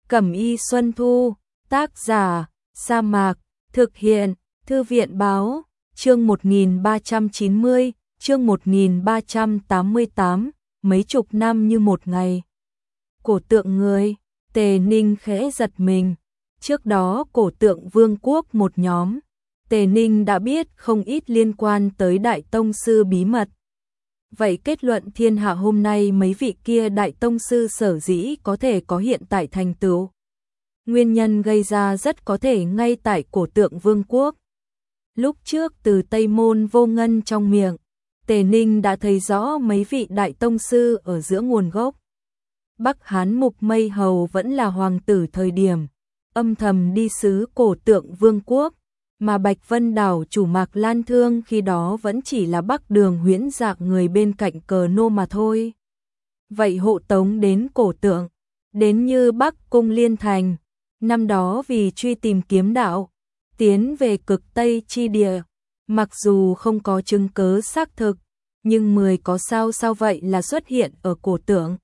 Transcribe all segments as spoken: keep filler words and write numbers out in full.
Cẩm y Xuân Thu, tác giả, Sa Mạc, thực hiện, Thư viện báo, chương một nghìn ba trăm chín mươi, chương một nghìn ba trăm tám mươi tám, mấy chục năm như một ngày. Cổ tượng người, Tề Ninh khẽ giật mình, trước đó cổ tượng vương quốc một nhóm, Tề Ninh đã biết không ít liên quan tới Đại Tông Sư bí mật. Vậy kết luận thiên hạ hôm nay mấy vị kia Đại Tông Sư sở dĩ có thể có hiện tại thành tựu. Nguyên nhân gây ra rất có thể ngay tại cổ tượng vương quốc. Lúc trước từ Tây Môn Vô Ngân trong miệng, Tề Ninh đã thấy rõ mấy vị Đại Tông Sư ở giữa nguồn gốc. Bắc Hán Mục Mây Hầu vẫn là hoàng tử thời điểm, âm thầm đi sứ cổ tượng vương quốc, mà Bạch Vân Đảo chủ Mạc Lan Thương khi đó vẫn chỉ là Bắc Đường Huyễn Dạng người bên cạnh cờ nô mà thôi. Vậy hộ tống đến cổ tượng, đến như Bắc Cung Liên Thành, năm đó vì truy tìm kiếm đạo, tiến về cực Tây chi địa, mặc dù không có chứng cứ xác thực, nhưng mười có sao sao vậy là xuất hiện ở cổ tượng.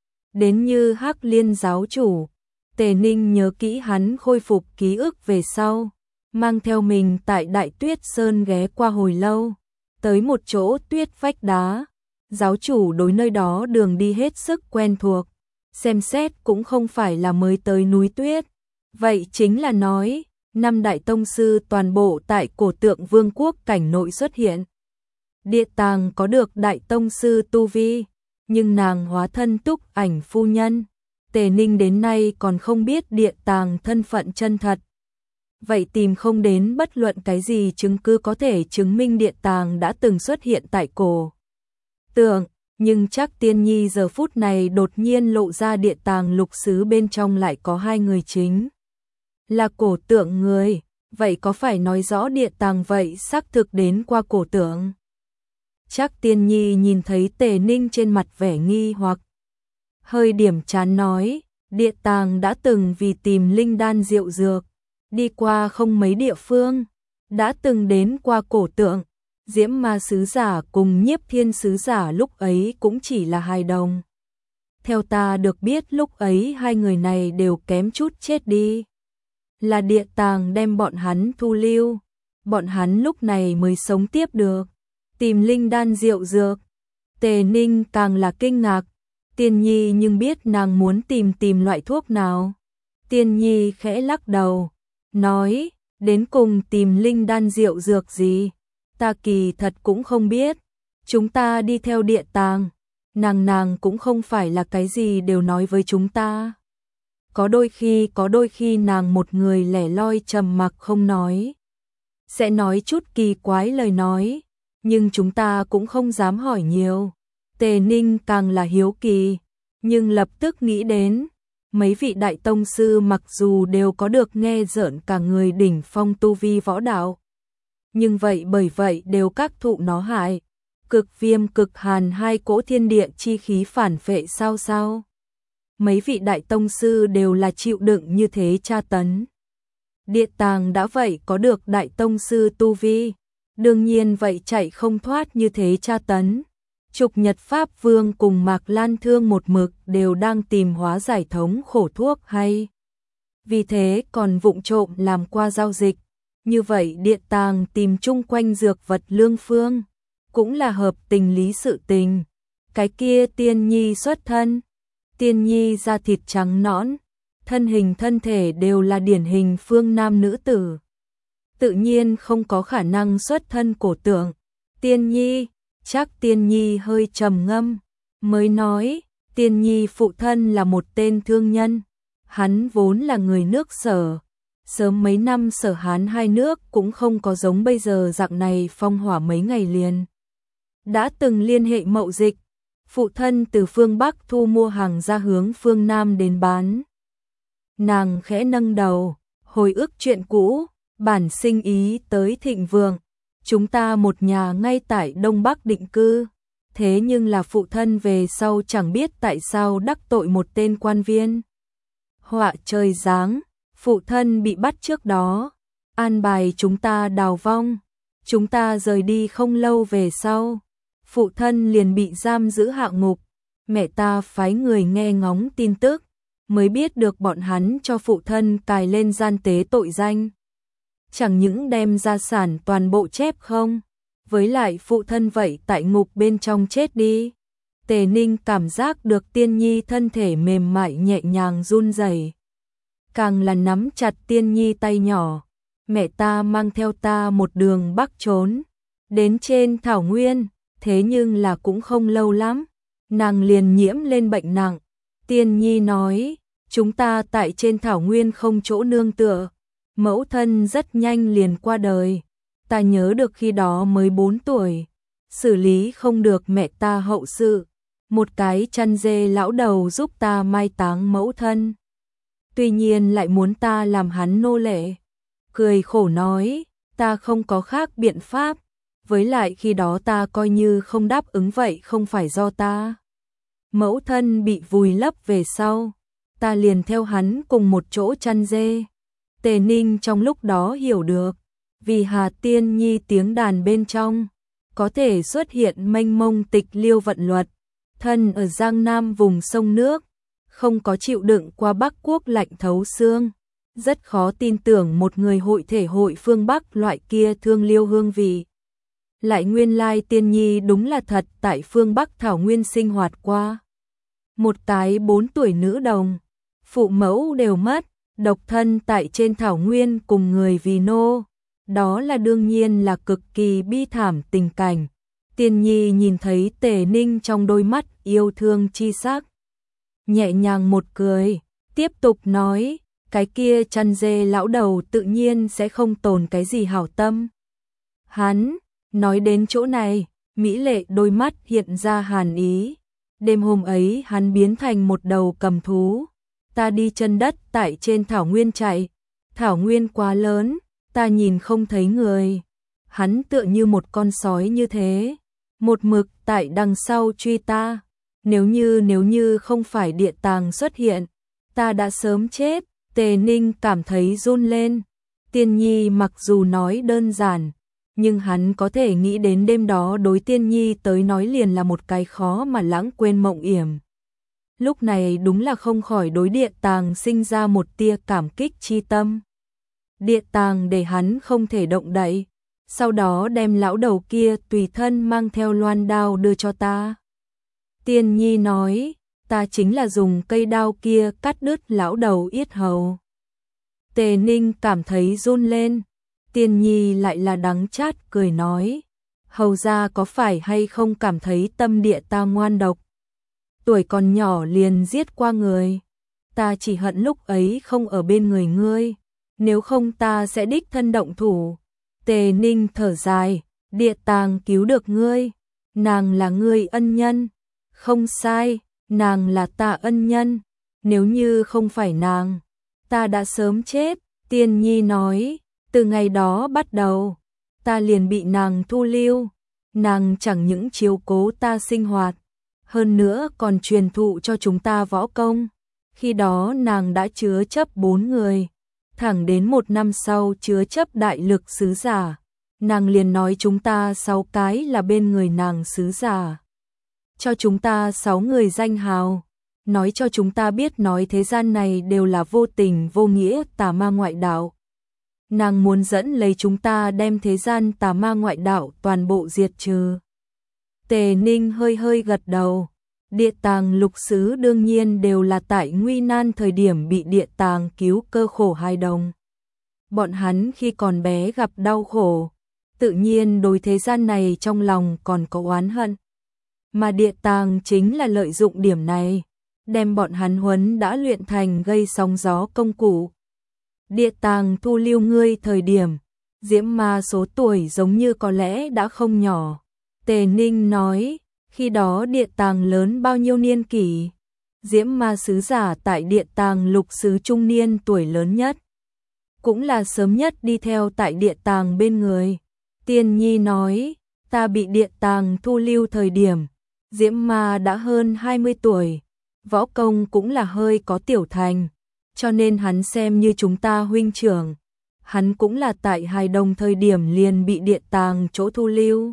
Đến như Hắc Liên giáo chủ, Tề Ninh nhớ kỹ hắn khôi phục ký ức về sau, mang theo mình tại Đại Tuyết Sơn ghé qua hồi lâu, tới một chỗ tuyết vách đá, giáo chủ đối nơi đó đường đi hết sức quen thuộc, xem xét cũng không phải là mới tới núi tuyết, vậy chính là nói, năm Đại Tông Sư toàn bộ tại cổ tượng vương quốc cảnh nội xuất hiện. Địa Tàng có được Đại Tông Sư tu vi, nhưng nàng hóa thân Túc Ảnh phu nhân, Tề Ninh đến nay còn không biết Địa Tàng thân phận chân thật. Vậy tìm không đến bất luận cái gì chứng cứ có thể chứng minh Địa Tàng đã từng xuất hiện tại cổ tượng, nhưng chắc Tiên Nhi giờ phút này đột nhiên lộ ra Địa Tàng lục xứ bên trong lại có hai người chính là cổ tượng người, vậy có phải nói rõ Địa Tàng vậy xác thực đến qua cổ tượng? Chắc Tiên Nhi nhìn thấy Tề Ninh trên mặt vẻ nghi hoặc, hơi điểm chán nói, Địa Tàng đã từng vì tìm linh đan diệu dược, đi qua không mấy địa phương, đã từng đến qua cổ tượng, Diễm Ma sứ giả cùng Nhiếp Thiên sứ giả lúc ấy cũng chỉ là hài đồng. Theo ta được biết lúc ấy hai người này đều kém chút chết đi. Là Địa Tàng đem bọn hắn thu lưu, bọn hắn lúc này mới sống tiếp được, tìm linh đan diệu dược. Tề Ninh càng là kinh ngạc, Tiên Nhi nhưng biết nàng muốn tìm tìm loại thuốc nào. Tiên Nhi khẽ lắc đầu, nói, đến cùng tìm linh đan diệu dược gì, ta kỳ thật cũng không biết, chúng ta đi theo Địa Tàng, nàng nàng cũng không phải là cái gì đều nói với chúng ta. Có đôi khi có đôi khi nàng một người lẻ loi trầm mặc không nói, sẽ nói chút kỳ quái lời nói, nhưng chúng ta cũng không dám hỏi nhiều. Tề Ninh càng là hiếu kỳ, nhưng lập tức nghĩ đến, mấy vị Đại Tông Sư mặc dù đều có được nghe rợn cả người đỉnh phong tu vi võ đạo, nhưng vậy bởi vậy đều các thụ nó hại, cực viêm cực hàn hai cỗ thiên địa chi khí phản phệ sao sao. Mấy vị Đại Tông Sư đều là chịu đựng như thế tra tấn. Địa Tàng đã vậy có được Đại Tông Sư tu vi, đương nhiên vậy chạy không thoát như thế tra tấn. Trục Nhật Pháp Vương cùng Mạc Lan Thương một mực đều đang tìm hóa giải thống khổ thuốc hay. Vì thế còn vụng trộm làm qua giao dịch. Như vậy Địa Tàng tìm chung quanh dược vật lương phương, cũng là hợp tình lý sự tình. Cái kia Tiên Nhi xuất thân, Tiên Nhi da thịt trắng nõn, thân hình thân thể đều là điển hình phương nam nữ tử. Tự nhiên không có khả năng xuất thân cổ tượng. Tiên Nhi, chắc Tiên Nhi hơi trầm ngâm, mới nói, Tiên Nhi phụ thân là một tên thương nhân, hắn vốn là người nước Sở. Sớm mấy năm Sở Hán hai nước cũng không có giống bây giờ dạng này phong hỏa mấy ngày liền. Đã từng liên hệ mậu dịch, phụ thân từ phương Bắc thu mua hàng ra hướng phương Nam đến bán. Nàng khẽ nâng đầu, hồi ức chuyện cũ, bản sinh ý tới thịnh vượng. Chúng ta một nhà ngay tại Đông Bắc định cư, thế nhưng là phụ thân về sau chẳng biết tại sao đắc tội một tên quan viên. Họa trời giáng, phụ thân bị bắt trước đó, an bài chúng ta đào vong, chúng ta rời đi không lâu về sau, phụ thân liền bị giam giữ hạ ngục, mẹ ta phái người nghe ngóng tin tức, mới biết được bọn hắn cho phụ thân cài lên gian tế tội danh. Chẳng những đem gia sản toàn bộ chép không, với lại phụ thân vậy tại ngục bên trong chết đi. Tề Ninh cảm giác được Tiên Nhi thân thể mềm mại nhẹ nhàng run rẩy, càng là nắm chặt Tiên Nhi tay nhỏ. Mẹ ta mang theo ta một đường bắc trốn, đến trên thảo nguyên, thế nhưng là cũng không lâu lắm, nàng liền nhiễm lên bệnh nặng. Tiên Nhi nói, chúng ta tại trên thảo nguyên không chỗ nương tựa, mẫu thân rất nhanh liền qua đời. Ta nhớ được khi đó mới bốn tuổi, xử lý không được mẹ ta hậu sự, một cái chăn dê lão đầu giúp ta mai táng mẫu thân. Tuy nhiên lại muốn ta làm hắn nô lệ. Cười khổ nói, ta không có khác biện pháp, với lại khi đó ta coi như không đáp ứng vậy không phải do ta. Mẫu thân bị vùi lấp về sau, ta liền theo hắn cùng một chỗ chăn dê. Tề Ninh trong lúc đó hiểu được, vì Hà Tiên Nhi tiếng đàn bên trong, có thể xuất hiện mênh mông tịch liêu vận luật, thân ở Giang Nam vùng sông nước, không có chịu đựng qua Bắc Quốc lạnh thấu xương. Rất khó tin tưởng một người hội thể hội phương Bắc loại kia thương liêu hương vị. Lại nguyên lai Tiên Nhi đúng là thật tại phương Bắc thảo nguyên sinh hoạt qua. Một cái bốn tuổi nữ đồng, phụ mẫu đều mất, độc thân tại trên thảo nguyên cùng người vì nô. Đó là đương nhiên là cực kỳ bi thảm tình cảnh. Tiên Nhi nhìn thấy Tề Ninh trong đôi mắt yêu thương chi sắc, nhẹ nhàng một cười, tiếp tục nói, cái kia chăn dê lão đầu tự nhiên sẽ không tồn cái gì hảo tâm. Hắn, nói đến chỗ này, mỹ lệ đôi mắt hiện ra hàn ý. Đêm hôm ấy hắn biến thành một đầu cầm thú. Ta đi chân đất tại trên thảo nguyên chạy. Thảo nguyên quá lớn, ta nhìn không thấy người. Hắn tựa như một con sói như thế, một mực tại đằng sau truy ta. Nếu như nếu như không phải địa tàng xuất hiện, ta đã sớm chết. Tề Ninh cảm thấy run lên. Tiên Nhi mặc dù nói đơn giản, nhưng hắn có thể nghĩ đến đêm đó đối Tiên Nhi tới nói liền là một cái khó mà lãng quên mộng yểm. Lúc này đúng là không khỏi đối địa tàng sinh ra một tia cảm kích chi tâm. Địa tàng để hắn không thể động đậy, sau đó đem lão đầu kia tùy thân mang theo loan đao đưa cho ta. Tiên Nhi nói, ta chính là dùng cây đao kia cắt đứt lão đầu yết hầu. Tề Ninh cảm thấy run lên. Tiên Nhi lại là đắng chát cười nói, hầu ra có phải hay không cảm thấy tâm địa ta ngoan độc, tuổi còn nhỏ liền giết qua người. Ta chỉ hận lúc ấy không ở bên người ngươi, nếu không ta sẽ đích thân động thủ. Tề Ninh thở dài, địa tàng cứu được ngươi, nàng là ngươi ân nhân. Không sai, nàng là ta ân nhân, nếu như không phải nàng, ta đã sớm chết. Tiên Nhi nói, từ ngày đó bắt đầu, ta liền bị nàng thu lưu, nàng chẳng những chiếu cố ta sinh hoạt, hơn nữa còn truyền thụ cho chúng ta võ công. Khi đó nàng đã chứa chấp bốn người, thẳng đến một năm sau chứa chấp đại lực sứ giả, nàng liền nói chúng ta sáu cái là bên người nàng sứ giả, cho chúng ta sáu người danh hào, nói cho chúng ta biết nói thế gian này đều là vô tình vô nghĩa tà ma ngoại đạo. Nàng muốn dẫn lấy chúng ta đem thế gian tà ma ngoại đạo toàn bộ diệt trừ. Tề Ninh hơi hơi gật đầu. Địa tàng lục sứ đương nhiên đều là tại nguy nan thời điểm bị địa tàng cứu cơ khổ hài đồng. Bọn hắn khi còn bé gặp đau khổ, tự nhiên đối thế gian này trong lòng còn có oán hận. Mà địa tàng chính là lợi dụng điểm này, đem bọn hắn huấn đã luyện thành gây sóng gió công cụ. Địa tàng thu lưu ngươi thời điểm, Diễm Ma số tuổi giống như có lẽ đã không nhỏ. Tề Ninh nói, khi đó địa tàng lớn bao nhiêu niên kỷ? Diễm Ma sứ giả tại địa tàng lục sứ trung niên tuổi lớn nhất, cũng là sớm nhất đi theo tại địa tàng bên người. Tiên Nhi nói, ta bị địa tàng thu lưu thời điểm, Diễm Ma đã hơn hai mươi tuổi, võ công cũng là hơi có tiểu thành, cho nên hắn xem như chúng ta huynh trưởng. Hắn cũng là tại hài đồng thời điểm liền bị địa tàng chỗ thu lưu.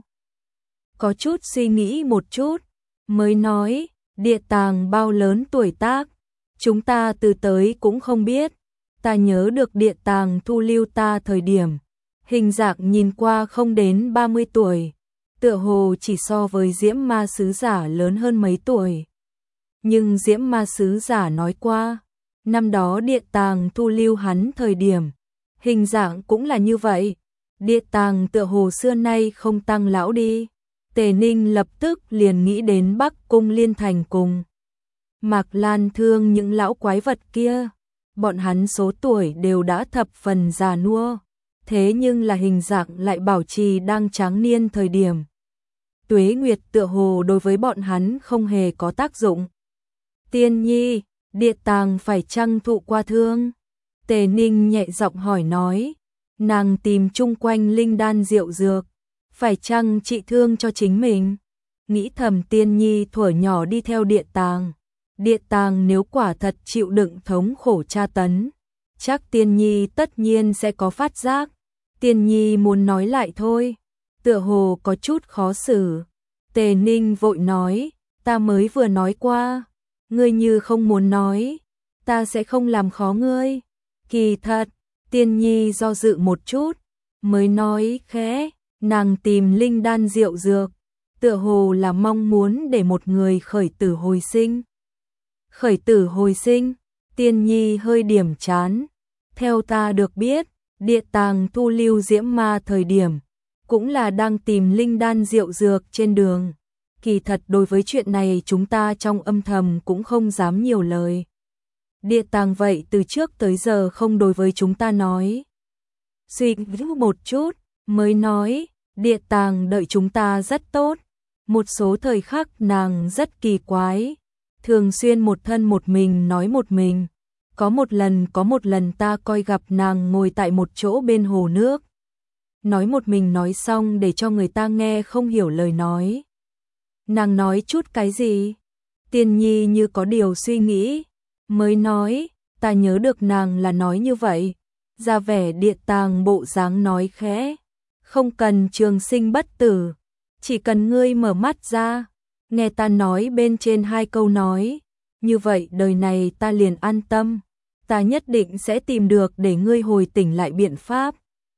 Có chút suy nghĩ một chút, mới nói, địa tàng bao lớn tuổi tác, Chúng ta từ tới cũng không biết. Ta nhớ được địa tàng thu lưu ta thời điểm, hình dạng nhìn qua không đến ba mươi tuổi, tựa hồ chỉ so với Diễm Ma Sứ Giả lớn hơn mấy tuổi. Nhưng Diễm Ma Sứ Giả nói qua, năm đó địa tàng thu lưu hắn thời điểm, hình dạng cũng là như vậy. Địa tàng tựa hồ xưa nay không tăng lão đi. Tề Ninh lập tức liền nghĩ đến Bắc Cung Liên Thành cùng Mạc Lan Thương những lão quái vật kia. Bọn hắn số tuổi đều đã thập phần già nua, thế nhưng là hình dạng lại bảo trì đang tráng niên thời điểm. Tuế Nguyệt tựa hồ đối với bọn hắn không hề có tác dụng. Tiên nhi, địa tàng phải chăng thụ qua thương? Tề Ninh nhẹ giọng hỏi nói, nàng tìm chung quanh linh đan rượu dược, phải chăng trị thương cho chính mình? Nghĩ thầm tiên nhi thuở nhỏ đi theo địa tàng. Địa tàng nếu quả thật chịu đựng thống khổ tra tấn, chắc tiên nhi tất nhiên sẽ có phát giác. Tiên nhi muốn nói lại thôi, tựa hồ có chút khó xử. Tề Ninh vội nói, ta mới vừa nói qua, ngươi như không muốn nói, ta sẽ không làm khó ngươi. Kỳ thật, tiên nhi do dự một chút, mới nói khẽ, nàng tìm linh đan rượu dược, tựa hồ là mong muốn để một người khởi tử hồi sinh. Khởi tử hồi sinh, tiên nhi hơi điểm chán. Theo ta được biết, địa tàng thu lưu Diễm Ma thời điểm, cũng là đang tìm linh đan rượu dược trên đường. Kỳ thật đối với chuyện này chúng ta trong âm thầm cũng không dám nhiều lời. Địa tàng vậy từ trước tới giờ không đối với chúng ta nói. Suy nghĩ một chút, mới nói, địa tàng đợi chúng ta rất tốt. Một số thời khắc nàng rất kỳ quái, thường xuyên một thân một mình nói một mình. Có một lần có một lần ta coi gặp nàng ngồi tại một chỗ bên hồ nước. Nói một mình nói xong để cho người ta nghe không hiểu lời nói. Nàng nói chút cái gì? Tiên nhi như có điều suy nghĩ, mới nói, ta nhớ được nàng là nói như vậy. Ra vẻ địa tàng bộ dáng nói khẽ, không cần trường sinh bất tử, chỉ cần ngươi mở mắt ra, nghe ta nói bên trên hai câu nói, như vậy đời này ta liền an tâm, ta nhất định sẽ tìm được để ngươi hồi tỉnh lại biện pháp.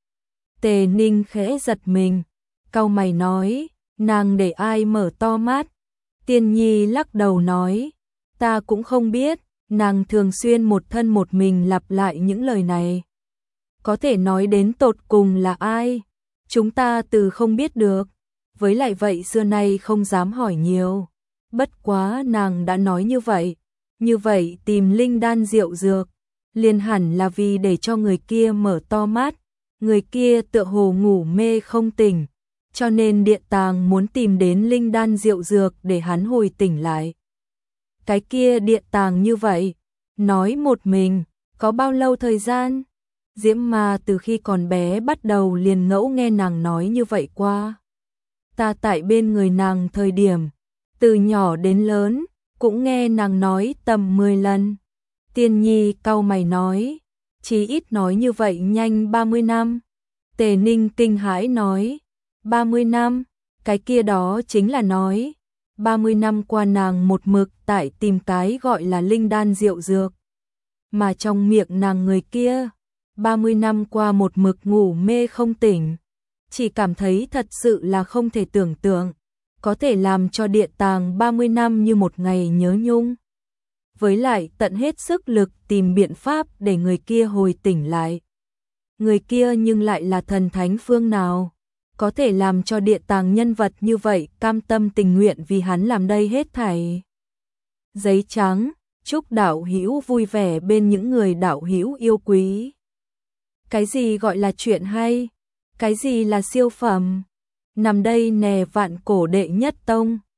Tề Ninh khẽ giật mình, cau mày nói, nàng để ai mở to mắt? Tiên nhi lắc đầu nói, ta cũng không biết, nàng thường xuyên một thân một mình lặp lại những lời này. Có thể nói đến tột cùng là ai? Chúng ta từ không biết được, với lại vậy xưa nay không dám hỏi nhiều. Bất quá nàng đã nói như vậy, như vậy tìm linh đan rượu dược, liền hẳn là vì để cho người kia mở to mắt, người kia tựa hồ ngủ mê không tỉnh, cho nên địa tàng muốn tìm đến linh đan rượu dược để hắn hồi tỉnh lại. Cái kia địa tàng như vậy, nói một mình, có bao lâu thời gian? Diễm Ma từ khi còn bé bắt đầu liền ngẫu nghe nàng nói như vậy qua. Ta tại bên người nàng thời điểm, từ nhỏ đến lớn, cũng nghe nàng nói tầm mười lần. Tiên nhi cau mày nói, chí ít nói như vậy nhanh ba mươi năm. Tề Ninh kinh hãi nói, ba mươi năm, cái kia đó chính là nói, ba mươi năm qua nàng một mực tại tìm cái gọi là linh đan rượu dược. Mà trong miệng nàng người kia, ba mươi năm qua một mực ngủ mê không tỉnh. Chỉ cảm thấy thật sự là không thể tưởng tượng, có thể làm cho địa tàng ba mươi năm như một ngày nhớ nhung. Với lại tận hết sức lực tìm biện pháp để người kia hồi tỉnh lại. Người kia nhưng lại là thần thánh phương nào, có thể làm cho địa tàng nhân vật như vậy cam tâm tình nguyện vì hắn làm đây hết thảy. Giấy trắng, chúc đạo hữu vui vẻ bên những người đạo hữu yêu quý. Cái gì gọi là chuyện hay? Cái gì là siêu phẩm? Nằm đây nè vạn cổ đệ nhất tông.